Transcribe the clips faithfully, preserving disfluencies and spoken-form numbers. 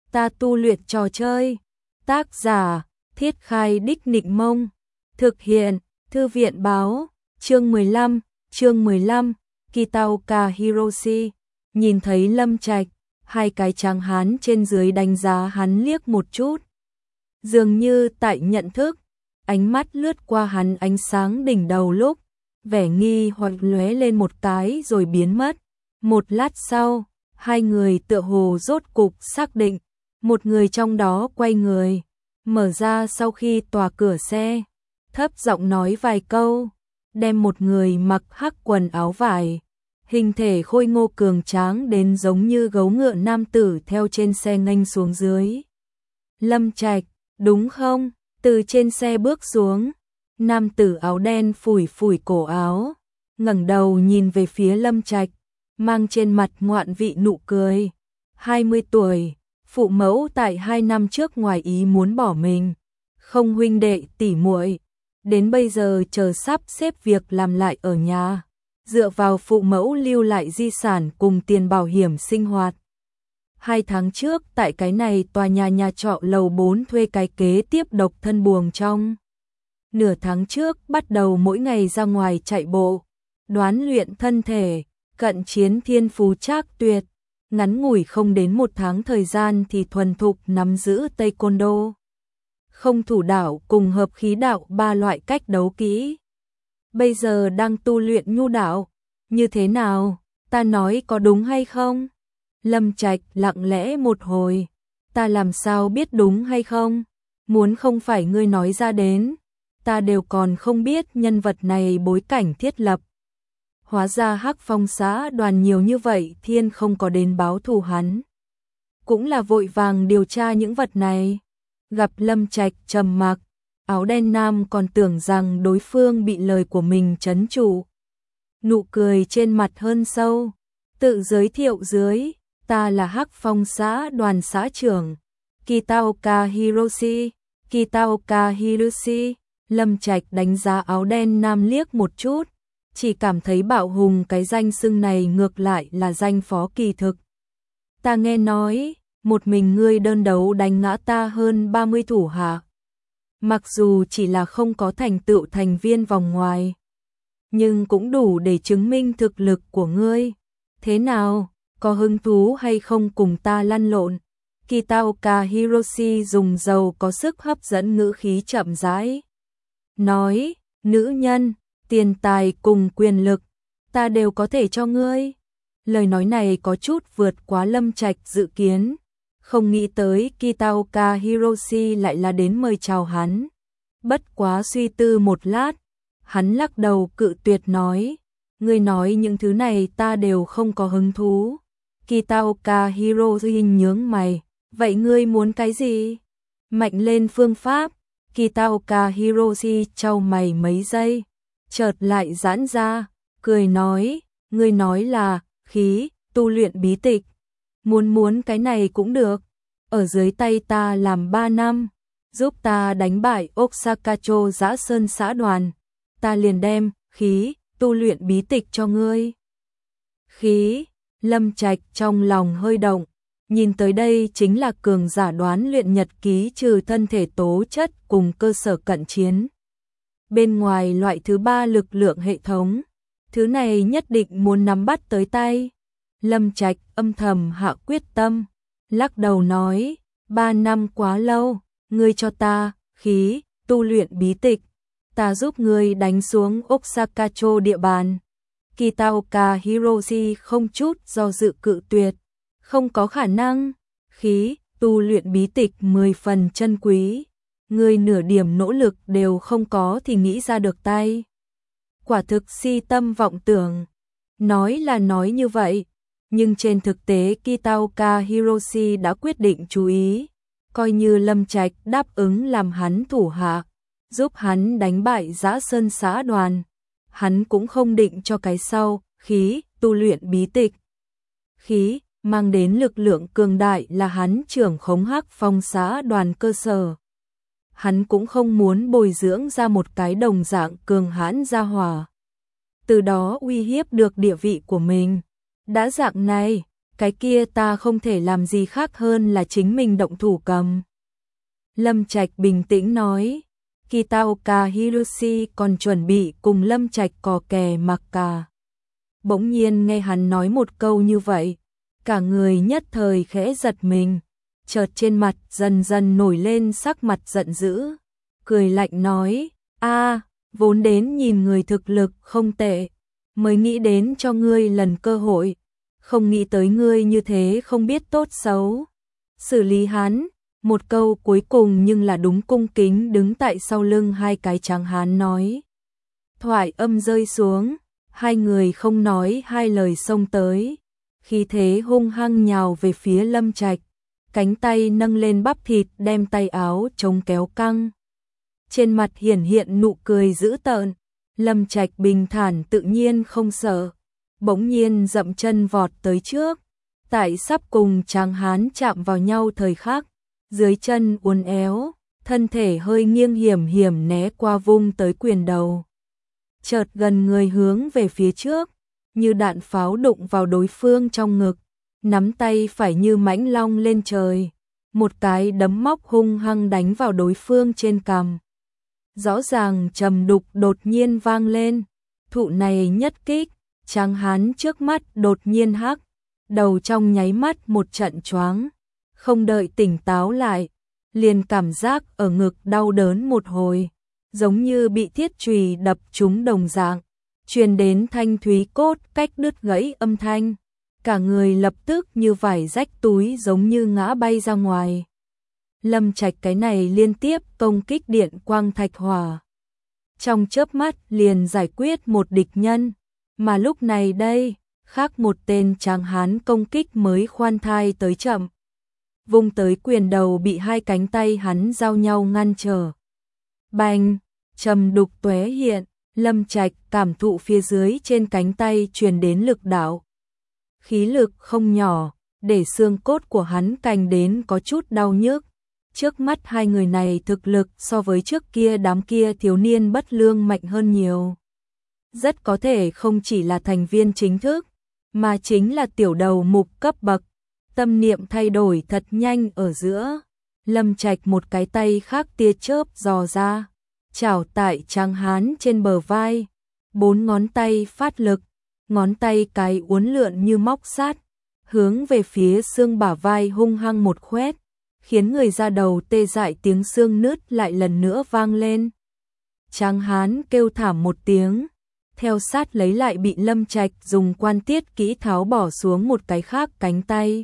ta tu luyện trò chơi. Tác giả, Thiết Khai Đích Nịnh Mông. Thực hiện, Thư viện Báo. Chương mười lăm, chương mười lăm, Kitaoka Hiroshi. Nhìn thấy Lâm Trạch, hai cái tráng hán trên dưới đánh giá hắn liếc một chút. Dường như tại nhận thức, ánh mắt lướt qua hắn ánh sáng đỉnh đầu lúc, vẻ nghi hoặc lóe lên một cái rồi biến mất. Một lát sau, hai người tựa hồ rốt cục xác định, một người trong đó quay người, mở ra sau khi tòa cửa xe, thấp giọng nói vài câu, đem một người mặc hắc quần áo vải, hình thể khôi ngô cường tráng đến giống như gấu ngựa nam tử theo trên xe nghênh xuống dưới. Lâm Trạch, đúng không? Từ trên xe bước xuống, nam tử áo đen phủi phủi cổ áo, ngẩng đầu nhìn về phía Lâm Trạch, mang trên mặt ngoạn vị nụ cười. hai mươi tuổi, phụ mẫu tại hai năm trước ngoài ý muốn bỏ mình, không huynh đệ tỉ muội, đến bây giờ chờ sắp xếp việc làm lại ở nhà, dựa vào phụ mẫu lưu lại di sản cùng tiền bảo hiểm sinh hoạt. Hai tháng trước tại cái này tòa nhà nhà trọ lầu bốn thuê cái kế tiếp độc thân buồng trong. Nửa tháng trước bắt đầu mỗi ngày ra ngoài chạy bộ, đoán luyện thân thể, cận chiến thiên phú trác tuyệt, ngắn ngủi không đến một tháng thời gian thì thuần thục nắm giữ Taekwondo. Không thủ đạo cùng hợp khí đạo ba loại cách đấu kỹ. Bây giờ đang tu luyện nhu đạo, như thế nào, ta nói có đúng hay không? Lâm Trạch lặng lẽ một hồi, ta làm sao biết đúng hay không? Muốn không phải ngươi nói ra đến, ta đều còn không biết nhân vật này bối cảnh thiết lập. Hóa ra Hắc Phong xã đoàn nhiều như vậy thiên không có đến báo thù hắn. Cũng là vội vàng điều tra những vật này. Gặp Lâm Trạch trầm mặc, áo đen nam còn tưởng rằng đối phương bị lời của mình trấn trụ. Nụ cười trên mặt hơn sâu, tự giới thiệu dưới, ta là Hắc Phong xã đoàn xã trưởng, Kitaoka Hiroshi, Kitaoka Hiroshi. Lâm Trạch đánh giá áo đen nam liếc một chút, chỉ cảm thấy bạo hùng cái danh xưng này ngược lại là danh phó kỳ thực. Ta nghe nói, một mình ngươi đơn đấu đánh ngã ta hơn ba mươi thủ hạ. Mặc dù chỉ là không có thành tựu thành viên vòng ngoài, nhưng cũng đủ để chứng minh thực lực của ngươi. Thế nào, có hứng thú hay không cùng ta lăn lộn? Kitaoka Hiroshi dùng giàu có sức hấp dẫn ngữ khí chậm rãi. Nói, nữ nhân, tiền tài cùng quyền lực, ta đều có thể cho ngươi. Lời nói này có chút vượt quá Lâm Trạch dự kiến. Không nghĩ tới Kitaoka Hiroshi lại là đến mời chào hắn. Bất quá suy tư một lát, hắn lắc đầu cự tuyệt nói, ngươi nói những thứ này ta đều không có hứng thú. Kitaoka Hiroshi nhướng mày, vậy ngươi muốn cái gì? Mạnh lên phương pháp. Kitaoka Hiroshi chau mày mấy giây, chợt lại giãn ra, cười nói, ngươi nói là khí, tu luyện bí tịch. Muốn muốn cái này cũng được, ở dưới tay ta làm ba năm, giúp ta đánh bại Osakacho Dã Sơn xã đoàn, ta liền đem khí, tu luyện bí tịch cho ngươi. Khí, Lâm Trạch trong lòng hơi động, nhìn tới đây chính là cường giả đoán luyện nhật ký trừ thân thể tố chất cùng cơ sở cận chiến. Bên ngoài loại thứ ba lực lượng hệ thống, thứ này nhất định muốn nắm bắt tới tay. Lâm Trạch âm thầm hạ quyết tâm, lắc đầu nói, ba năm quá lâu, ngươi cho ta, khí, tu luyện bí tịch, ta giúp ngươi đánh xuống Osakacho địa bàn. Kitaoka Hiroshi không chút do dự cự tuyệt, không có khả năng, khí, tu luyện bí tịch mười phần chân quý, ngươi nửa điểm nỗ lực đều không có thì nghĩ ra được tay. Quả thực si tâm vọng tưởng, nói là nói như vậy, nhưng trên thực tế Kitaoka Hiroshi đã quyết định chú ý, coi như Lâm Trạch đáp ứng làm hắn thủ hạ, giúp hắn đánh bại Dã Sơn xã đoàn, hắn cũng không định cho cái sau, khí, tu luyện bí tịch. Khí, mang đến lực lượng cường đại là hắn trưởng khống Hắc Phong xã đoàn cơ sở. Hắn cũng không muốn bồi dưỡng ra một cái đồng dạng cường hãn gia hỏa, từ đó uy hiếp được địa vị của mình. Đã dạng này, cái kia ta không thể làm gì khác hơn là chính mình động thủ cầm. Lâm Trạch bình tĩnh nói, Kitaoka Hiroshi còn chuẩn bị cùng Lâm Trạch cò kè mặc cả. Bỗng nhiên nghe hắn nói một câu như vậy, cả người nhất thời khẽ giật mình, chợt trên mặt dần dần nổi lên sắc mặt giận dữ, cười lạnh nói, a, vốn đến nhìn người thực lực không tệ, mới nghĩ đến cho ngươi lần cơ hội, không nghĩ tới ngươi như thế không biết tốt xấu. Xử lý hắn, một câu cuối cùng nhưng là đúng cung kính đứng tại sau lưng hai cái tráng hán nói. Thoại âm rơi xuống, hai người không nói hai lời xông tới, khí thế hung hăng nhào về phía Lâm Trạch, cánh tay nâng lên bắp thịt đem tay áo chống kéo căng. Trên mặt hiển hiện nụ cười dữ tợn, Lâm Trạch bình thản tự nhiên không sợ, bỗng nhiên dậm chân vọt tới trước, tại sắp cùng tráng hán chạm vào nhau thời khắc, dưới chân uốn éo, thân thể hơi nghiêng hiểm hiểm né qua vung tới quyền đầu. Chợt gần người hướng về phía trước, như đạn pháo đụng vào đối phương trong ngực, nắm tay phải như mãnh long lên trời, một cái đấm móc hung hăng đánh vào đối phương trên cằm. Rõ ràng trầm đục đột nhiên vang lên, thụ này nhất kích, tráng hán trước mắt đột nhiên hắc, đầu trong nháy mắt một trận choáng, không đợi tỉnh táo lại, liền cảm giác ở ngực đau đớn một hồi, giống như bị thiết chùy đập trúng đồng dạng, truyền đến thanh thúy cốt cách đứt gãy âm thanh, cả người lập tức như vải rách túi giống như ngã bay ra ngoài. Lâm Trạch cái này liên tiếp công kích điện quang thạch hỏa, trong chớp mắt liền giải quyết một địch nhân, mà lúc này đây, khác một tên tráng hán công kích mới khoan thai tới chậm. Vung tới quyền đầu bị hai cánh tay hắn giao nhau ngăn trở. Bành, trầm đục tóe hiện, Lâm Trạch cảm thụ phía dưới trên cánh tay truyền đến lực đạo. Khí lực không nhỏ, để xương cốt của hắn cành đến có chút đau nhức. Trước mắt hai người này thực lực so với trước kia đám kia thiếu niên bất lương mạnh hơn nhiều. Rất có thể không chỉ là thành viên chính thức, mà chính là tiểu đầu mục cấp bậc. Tâm niệm thay đổi thật nhanh ở giữa, Lâm Trạch một cái tay khác tia chớp dò ra, chảo tại tráng hán trên bờ vai, bốn ngón tay phát lực, ngón tay cái uốn lượn như móc sắt, hướng về phía xương bả vai hung hăng một khoét, khiến người da đầu tê dại, tiếng xương nứt lại lần nữa vang lên. Tráng hán kêu thảm một tiếng, theo sát lấy lại bị Lâm Trạch dùng quan tiết kỹ tháo bỏ xuống một cái khác cánh tay.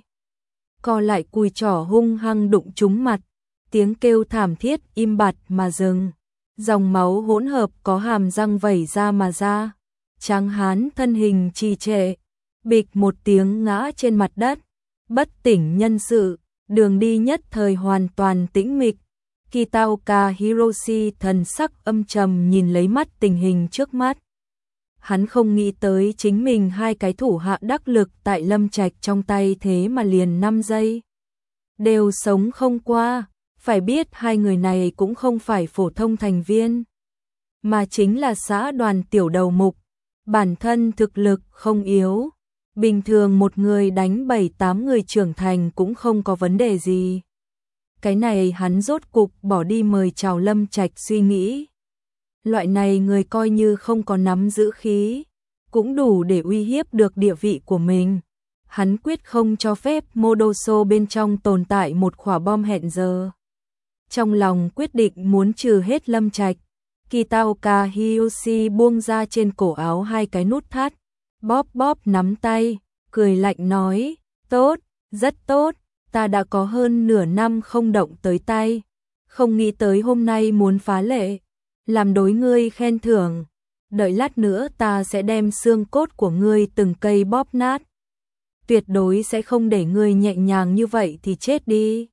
Co lại cùi trỏ hung hăng đụng trúng mặt, tiếng kêu thảm thiết im bặt mà dừng, dòng máu hỗn hợp có hàm răng vẩy ra mà ra. Tráng hán thân hình trì trệ, bịch một tiếng ngã trên mặt đất, bất tỉnh nhân sự, đường đi nhất thời hoàn toàn tĩnh mịch. Kitaoka Hiroshi thần sắc âm trầm nhìn lấy mắt tình hình trước mắt. Hắn không nghĩ tới chính mình hai cái thủ hạ đắc lực tại Lâm Trạch trong tay thế mà liền năm giây đều sống không qua, phải biết hai người này cũng không phải phổ thông thành viên, mà chính là xã đoàn tiểu đầu mục, bản thân thực lực không yếu, bình thường một người đánh bảy tám người trưởng thành cũng không có vấn đề gì. Cái này hắn rốt cục bỏ đi mời chào Lâm Trạch suy nghĩ. Loại này người coi như không có nắm giữ khí, cũng đủ để uy hiếp được địa vị của mình. Hắn quyết không cho phép Modoso bên trong tồn tại một quả bom hẹn giờ. Trong lòng quyết định muốn trừ hết Lâm Trạch, Kitaoka Hiroshi buông ra trên cổ áo hai cái nút thắt, bóp bóp nắm tay, cười lạnh nói, tốt, rất tốt, ta đã có hơn nửa năm không động tới tay, không nghĩ tới hôm nay muốn phá lệ, làm đối ngươi khen thưởng, đợi lát nữa ta sẽ đem xương cốt của ngươi từng cây bóp nát. Tuyệt đối sẽ không để ngươi nhẹ nhàng như vậy thì chết đi.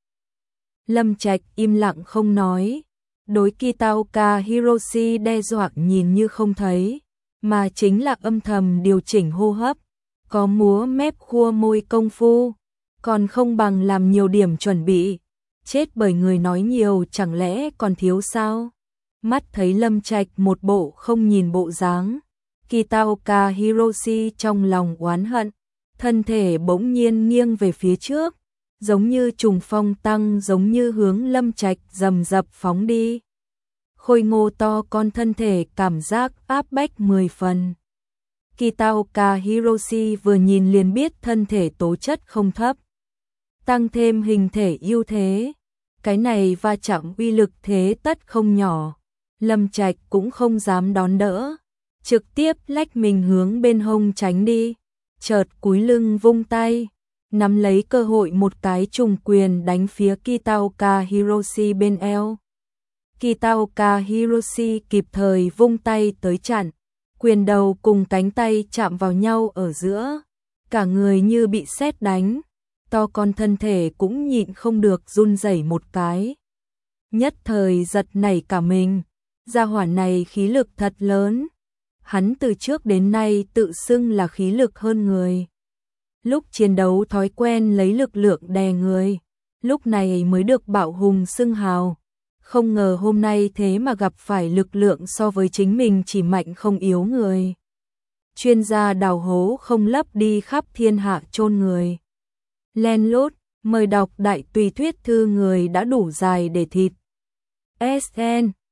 Lâm Trạch im lặng không nói, đối Kitaoka Hiroshi đe dọa nhìn như không thấy, mà chính là âm thầm điều chỉnh hô hấp, có múa mép khua môi công phu, còn không bằng làm nhiều điểm chuẩn bị, chết bởi người nói nhiều chẳng lẽ còn thiếu sao? Mắt thấy Lâm Trạch một bộ không nhìn bộ dáng, Kitaoka Hiroshi trong lòng oán hận, thân thể bỗng nhiên nghiêng về phía trước, giống như trùng phong tăng, giống như hướng Lâm Trạch rầm rập phóng đi. Khôi ngô to con thân thể cảm giác áp bách mười phần. Kitaoka Hiroshi vừa nhìn liền biết thân thể tố chất không thấp, tăng thêm hình thể ưu thế, cái này va chạm uy lực thế tất không nhỏ. Lâm Trạch cũng không dám đón đỡ, trực tiếp lách mình hướng bên hông tránh đi, chợt cúi lưng vung tay, nắm lấy cơ hội một cái trùng quyền đánh phía Kitaoka Hiroshi bên eo. Kitaoka Hiroshi kịp thời vung tay tới chặn, quyền đầu cùng cánh tay chạm vào nhau ở giữa, cả người như bị sét đánh, to con thân thể cũng nhịn không được run rẩy một cái. Nhất thời giật nảy cả mình, gia hỏa này khí lực thật lớn, hắn từ trước đến nay tự xưng là khí lực hơn người. Lúc chiến đấu thói quen lấy lực lượng đè người, lúc này mới được bạo hùng xưng hào. Không ngờ hôm nay thế mà gặp phải lực lượng so với chính mình chỉ mạnh không yếu người. Chuyên gia đào hố không lấp đi khắp thiên hạ chôn người. Len lút, mời đọc đại tùy thuyết thư người đã đủ dài để thịt. ét en